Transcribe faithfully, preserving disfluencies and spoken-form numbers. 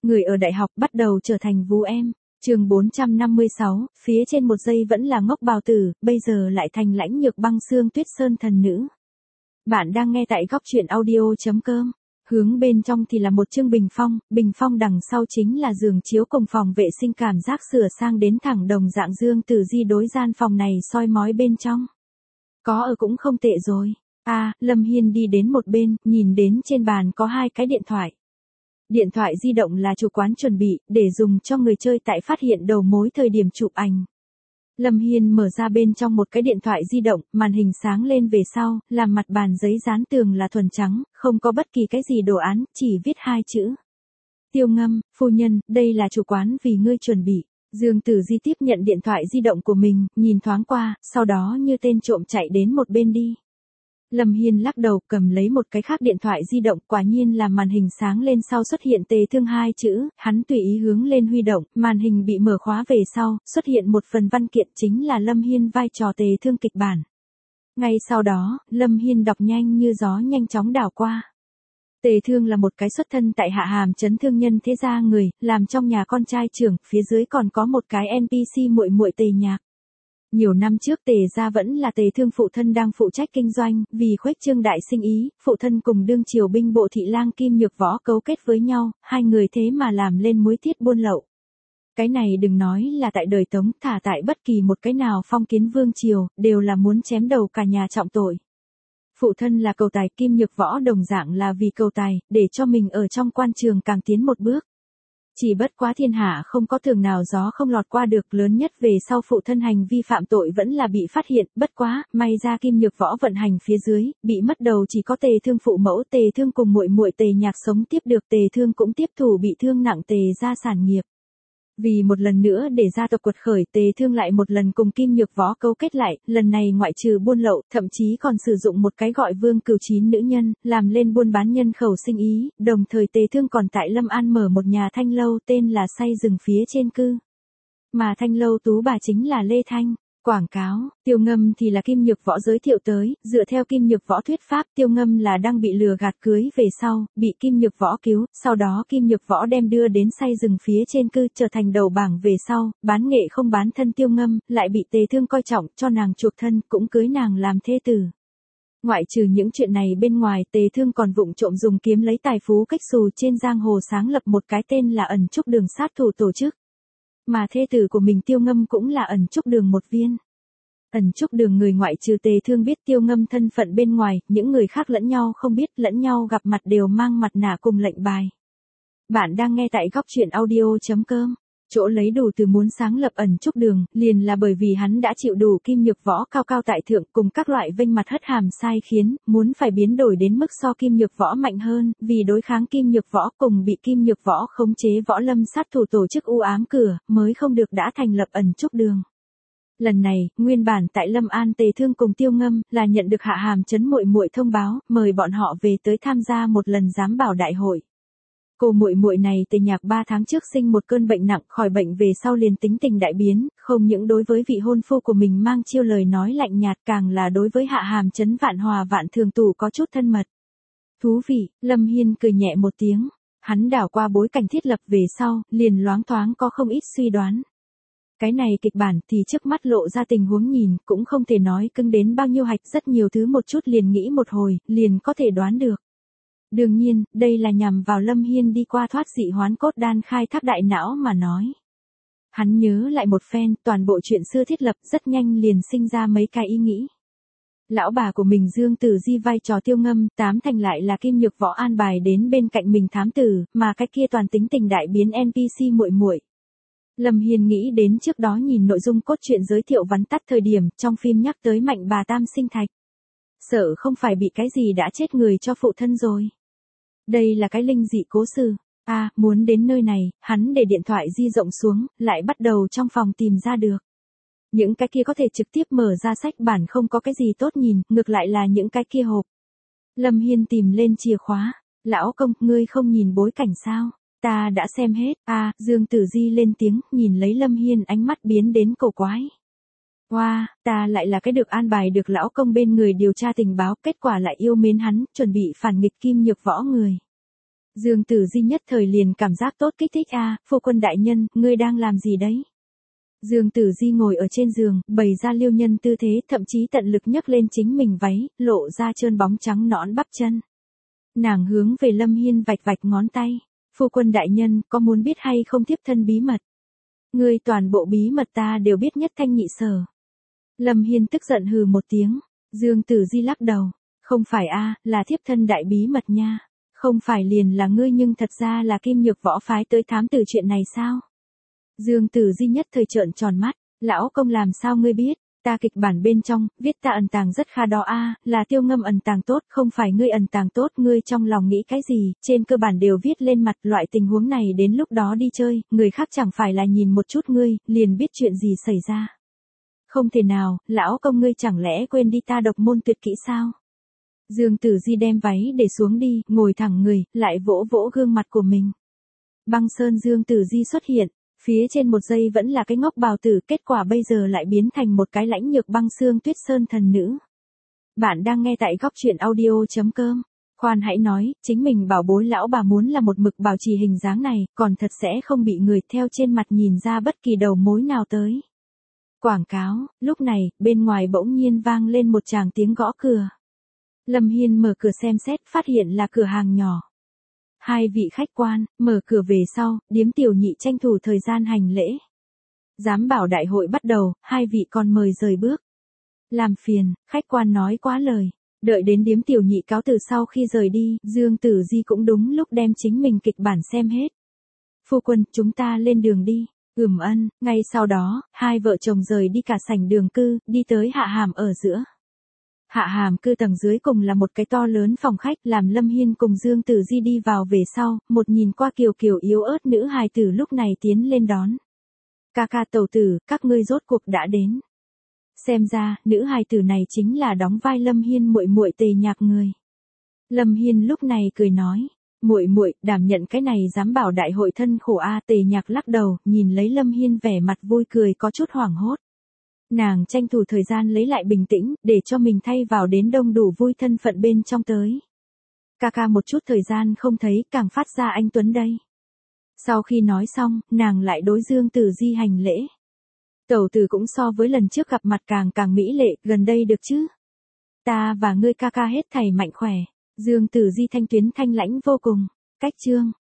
Người ở đại học bắt đầu trở thành vú em. Chương bốn trăm năm mươi sáu, phía trên một giây vẫn là ngốc bào tử, bây giờ lại thành lãnh nhược băng xương tuyết sơn thần nữ. Bạn đang nghe tại góc truyện audio chấm com. Hướng bên trong thì là một chương bình phong, bình phong đằng sau chính là giường chiếu cùng phòng vệ sinh, cảm giác sửa sang đến thẳng đồng dạng. Dương Tử Di đối gian phòng này soi mói bên trong. Có ở cũng không tệ rồi. À, Lâm Hiên đi đến một bên, nhìn đến trên bàn có hai cái điện thoại. Điện thoại di động là chủ quán chuẩn bị, để dùng cho người chơi tại phát hiện đầu mối thời điểm chụp ảnh. Lâm Hiên mở ra bên trong một cái điện thoại di động, màn hình sáng lên về sau, làm mặt bàn giấy dán tường là thuần trắng, không có bất kỳ cái gì đồ án, chỉ viết hai chữ. Tiêu Ngâm, phu nhân, đây là chủ quán vì ngươi chuẩn bị. Dương Tử Di tiếp nhận điện thoại di động của mình, nhìn thoáng qua, sau đó như tên trộm chạy đến một bên đi. Lâm Hiên lắc đầu, cầm lấy một cái khác điện thoại di động, quả nhiên là màn hình sáng lên sau xuất hiện Tề Thương hai chữ, hắn tùy ý hướng lên huy động, màn hình bị mở khóa về sau, xuất hiện một phần văn kiện chính là Lâm Hiên vai trò Tề Thương kịch bản. Ngay sau đó, Lâm Hiên đọc nhanh như gió nhanh chóng đảo qua. Tề Thương là một cái xuất thân tại Hạ Hàm trấn thương nhân thế gia người, làm trong nhà con trai trưởng, phía dưới còn có một cái en pê xê muội muội Tề Nhạc. Nhiều năm trước Tề gia vẫn là Tề Thương phụ thân đang phụ trách kinh doanh, vì khuếch trương đại sinh ý, phụ thân cùng đương triều binh bộ thị lang Kim Nhược Võ cấu kết với nhau, hai người thế mà làm lên mối thiết buôn lậu. Cái này đừng nói là tại đời Tống, thả tại bất kỳ một cái nào phong kiến vương triều, đều là muốn chém đầu cả nhà trọng tội. Phụ thân là cầu tài, Kim Nhược Võ đồng dạng là vì cầu tài, để cho mình ở trong quan trường càng tiến một bước. Chỉ bất quá thiên hạ không có tường nào gió không lọt qua được, lớn nhất về sau phụ thân hành vi phạm tội vẫn là bị phát hiện, bất quá, may ra Kim Nhược Võ vận hành phía dưới, bị mất đầu chỉ có Tề Thương phụ mẫu, Tề Thương cùng muội muội Tề Nhạc sống tiếp được, Tề Thương cũng tiếp thủ bị thương nặng Tề gia sản nghiệp. Vì một lần nữa để gia tộc quật khởi, Tề Thương lại một lần cùng Kim Nhược Võ cấu kết lại, lần này ngoại trừ buôn lậu, thậm chí còn sử dụng một cái gọi Vương Cửu Chín nữ nhân, làm lên buôn bán nhân khẩu sinh ý, đồng thời Tề Thương còn tại Lâm An mở một nhà thanh lâu tên là Say Rừng phía trên cư. Mà thanh lâu tú bà chính là Lê Thanh. Quảng cáo, Tiêu Ngâm thì là Kim Nhược Võ giới thiệu tới, dựa theo Kim Nhược Võ thuyết pháp, Tiêu Ngâm là đang bị lừa gạt cưới về sau, bị Kim Nhược Võ cứu, sau đó Kim Nhược Võ đem đưa đến Say Rừng phía trên cư, trở thành đầu bảng về sau, bán nghệ không bán thân Tiêu Ngâm, lại bị Tề Thương coi trọng, cho nàng chuộc thân, cũng cưới nàng làm thê tử. Ngoại trừ những chuyện này bên ngoài, Tề Thương còn vụng trộm dùng kiếm lấy tài phú cách xù trên giang hồ sáng lập một cái tên là Ẩn Trúc Đường sát thủ tổ chức. Mà thê tử của mình Tiêu Ngâm cũng là Ẩn Trúc Đường một viên. Ẩn Trúc Đường người ngoại trừ Tề Thương biết Tiêu Ngâm thân phận bên ngoài, những người khác lẫn nhau không biết, lẫn nhau gặp mặt đều mang mặt nạ cùng lệnh bài. Bạn đang nghe tại góc truyện audio chấm com. Chỗ lấy đủ từ muốn sáng lập Ẩn Trúc Đường, liền là bởi vì hắn đã chịu đủ Kim Nhược Võ cao cao tại thượng cùng các loại vênh mặt hất hàm sai khiến, muốn phải biến đổi đến mức so Kim Nhược Võ mạnh hơn, vì đối kháng Kim Nhược Võ cùng bị Kim Nhược Võ khống chế võ lâm sát thủ tổ chức u ám cửa, mới không được đã thành lập Ẩn Trúc Đường. Lần này, nguyên bản tại Lâm An Tề Thương cùng Tiêu Ngâm là nhận được Hạ Hàm trấn muội muội thông báo, mời bọn họ về tới tham gia một lần giám bảo đại hội. Cô muội muội này Tề Nhạc ba tháng trước sinh một cơn bệnh nặng, khỏi bệnh về sau liền tính tình đại biến, không những đối với vị hôn phu của mình mang chiêu lời nói lạnh nhạt, càng là đối với Hạ Hàm trấn Vạn Hòa Vạn Thường Tù có chút thân mật. Thú vị, Lâm Hiên cười nhẹ một tiếng, hắn đảo qua bối cảnh thiết lập về sau, liền loáng thoáng có không ít suy đoán. Cái này kịch bản thì trước mắt lộ ra tình huống nhìn, cũng không thể nói cứng đến bao nhiêu hạch, rất nhiều thứ một chút liền nghĩ một hồi, liền có thể đoán được. Đương nhiên, đây là nhằm vào Lâm Hiên đi qua thoát dị hoán cốt đan khai thác đại não mà nói. Hắn nhớ lại một phen, toàn bộ chuyện xưa thiết lập rất nhanh liền sinh ra mấy cái ý nghĩ. Lão bà của mình Dương Tử Di vai trò Tiêu Ngâm, tám thành lại là Kim Nhược Võ an bài đến bên cạnh mình thám tử, mà cái kia toàn tính tình đại biến en pê xê muội muội. Lâm Hiên nghĩ đến trước đó nhìn nội dung cốt truyện giới thiệu vắn tắt thời điểm, trong phim nhắc tới Mạnh bà Tam sinh thạch. Sợ không phải bị cái gì đã chết người cho phụ thân rồi. Đây là cái linh dị cố sự. À, muốn đến nơi này, hắn để điện thoại di rộng xuống, lại bắt đầu trong phòng tìm ra được. Những cái kia có thể trực tiếp mở ra sách bản không có cái gì tốt nhìn, ngược lại là những cái kia hộp. Lâm Hiên tìm lên chìa khóa. Lão công, ngươi không nhìn bối cảnh sao? Ta đã xem hết. À, Dương Tử Di lên tiếng, nhìn lấy Lâm Hiên ánh mắt biến đến cổ quái. Wow, ta lại là cái được an bài được lão công bên người điều tra tình báo, kết quả lại yêu mến hắn, chuẩn bị phản nghịch Kim Nhược Võ người. Dương Tử Di nhất thời liền cảm giác tốt kích thích a, phu quân đại nhân, ngươi đang làm gì đấy? Dương Tử Di ngồi ở trên giường, bày ra liêu nhân tư thế, thậm chí tận lực nhấc lên chính mình váy, lộ ra trơn bóng trắng nõn bắp chân. Nàng hướng về Lâm Hiên vạch vạch ngón tay, phu quân đại nhân, có muốn biết hay không thiếp thân bí mật? Ngươi toàn bộ bí mật ta đều biết nhất thanh nhị sở. Lâm Hiên tức giận hừ một tiếng, Dương Tử Di lắc đầu, không phải a, là thiếp thân đại bí mật nha, không phải liền là ngươi nhưng thật ra là Kim Nhược Võ phái tới thám tử chuyện này sao? Dương Tử Di nhất thời trợn tròn mắt, lão công làm sao ngươi biết, ta kịch bản bên trong, viết ta ẩn tàng rất kha đó a, là Tiêu Ngâm ẩn tàng tốt, không phải ngươi ẩn tàng tốt, ngươi trong lòng nghĩ cái gì, trên cơ bản đều viết lên mặt, loại tình huống này đến lúc đó đi chơi, người khác chẳng phải là nhìn một chút ngươi, liền biết chuyện gì xảy ra. Không thể nào, lão công ngươi chẳng lẽ quên đi ta độc môn tuyệt kỹ sao? Dương Tử Di đem váy để xuống đi, ngồi thẳng người, lại vỗ vỗ gương mặt của mình. Băng Sơn Dương Tử Di xuất hiện, phía trên một giây vẫn là cái ngốc bào tử, kết quả bây giờ lại biến thành một cái lãnh nhược băng xương tuyết sơn thần nữ. Bạn đang nghe tại góc truyện audio chấm com. Khoan hãy nói, chính mình bảo bối lão bà muốn là một mực bảo trì hình dáng này, còn thật sẽ không bị người theo trên mặt nhìn ra bất kỳ đầu mối nào tới. Quảng cáo, lúc này, bên ngoài bỗng nhiên vang lên một tràng tiếng gõ cửa. Lâm Hiên mở cửa xem xét, phát hiện là cửa hàng nhỏ. Hai vị khách quan, mở cửa về sau, điếm tiểu nhị tranh thủ thời gian hành lễ. Giám bảo đại hội bắt đầu, hai vị còn mời rời bước. Làm phiền, khách quan nói quá lời. Đợi đến điếm tiểu nhị cáo từ sau khi rời đi, Dương Tử Di cũng đúng lúc đem chính mình kịch bản xem hết. Phu quân, chúng ta lên đường đi. Ừm ân, ngay sau đó, hai vợ chồng rời đi cả sảnh đường cư, đi tới Hạ Hàm ở giữa. Hạ Hàm cư tầng dưới cùng là một cái to lớn phòng khách, làm Lâm Hiên cùng Dương Tử Di đi vào về sau, một nhìn qua kiều kiều yếu ớt nữ hài tử lúc này tiến lên đón. Ca ca tẩu tử, các ngươi rốt cuộc đã đến. Xem ra, nữ hài tử này chính là đóng vai Lâm Hiên muội muội Tề Nhạc người. Lâm Hiên lúc này cười nói, muội muội, đảm nhận cái này dám bảo đại hội thân khổ a. Tề Nhạc lắc đầu, nhìn lấy Lâm Hiên vẻ mặt vui cười có chút hoảng hốt. Nàng tranh thủ thời gian lấy lại bình tĩnh, để cho mình thay vào đến đông đủ vui thân phận bên trong tới. Ca ca một chút thời gian không thấy, càng phát ra anh Tuấn đây. Sau khi nói xong, nàng lại đối Dương Tử Di hành lễ. Tẩu tử cũng so với lần trước gặp mặt càng càng mỹ lệ, gần đây được chứ? Ta và ngươi ca ca hết thảy mạnh khỏe. Dương Tử Di thanh tuyến thanh lãnh vô cùng. Cách chương.